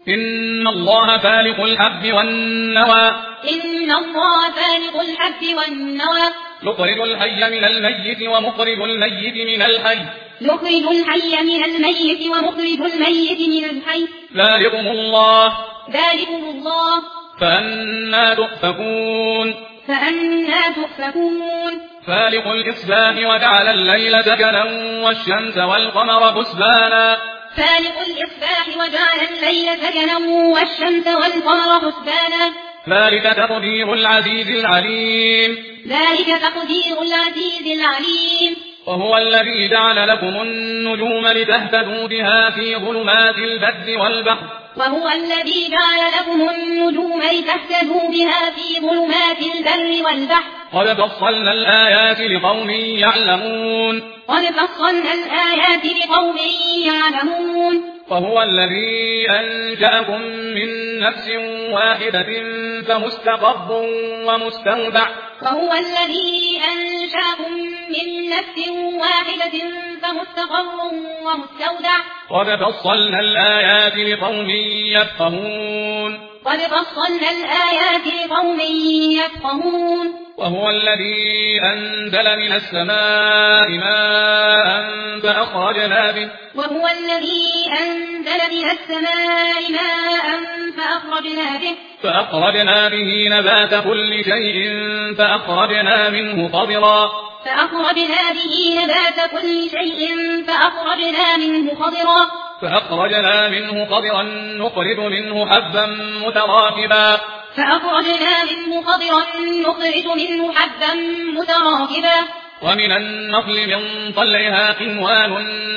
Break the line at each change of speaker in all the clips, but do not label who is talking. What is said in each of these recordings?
إن الله فالق الحب والنوى
إن الله فالق الحب والنوى
يخرج الحي من الميت ومخرج الميت من الحي
يخرج الحي من الميت ومخرج الميت من الحي
ذلكم الله فأنى تؤفكون فالق الإصباح وجعل الليل سكنا والشمس والقمر حسبانا ذلك تقدير العزيز العليم وهو الذي جعل لكم النجوم لتهتدوا بها في ظلمات البر والبحر قد فصلنا الآيات لقوم يعلمون وهو الذي أنشأكم من نفس واحدة فمستقر ومستودع قد فصلنا الآيات لقوم يفقهون وهو الذي أنزل من السماء ماء فأخرجنا به نبات كل شيء فأخرجنا منه خضرا نخرج منه حبا متراكبا ومن النخل من طلعها قنوان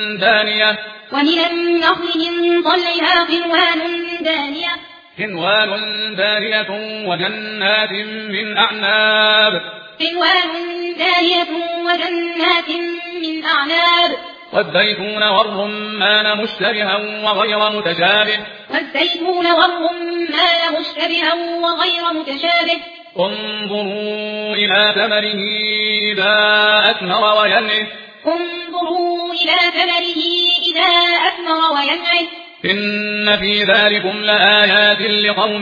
دانية وجنات من أعناب والزيتون والرمان مشتبها وغير متشابه انظروا إلى ثمره إذا أثمر وينعه إن في ذلكم لآيات لقوم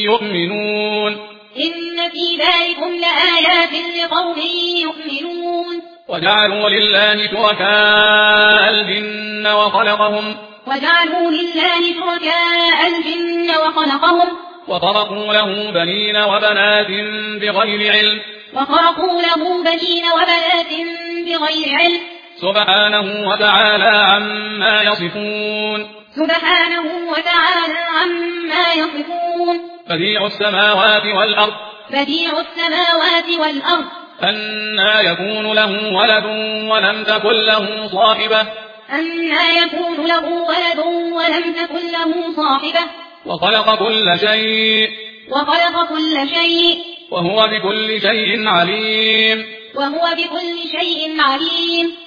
يؤمنون وجعلوا لله شركاء الجن وخلقهم وخرقوا له بنين وبنات بغير علم سبحانه وتعالى عما يصفون بديع السماوات والأرض أنى يكون له ولد ولم تكن له صاحبة وخلق كل شيء وهو بكل شيء عليم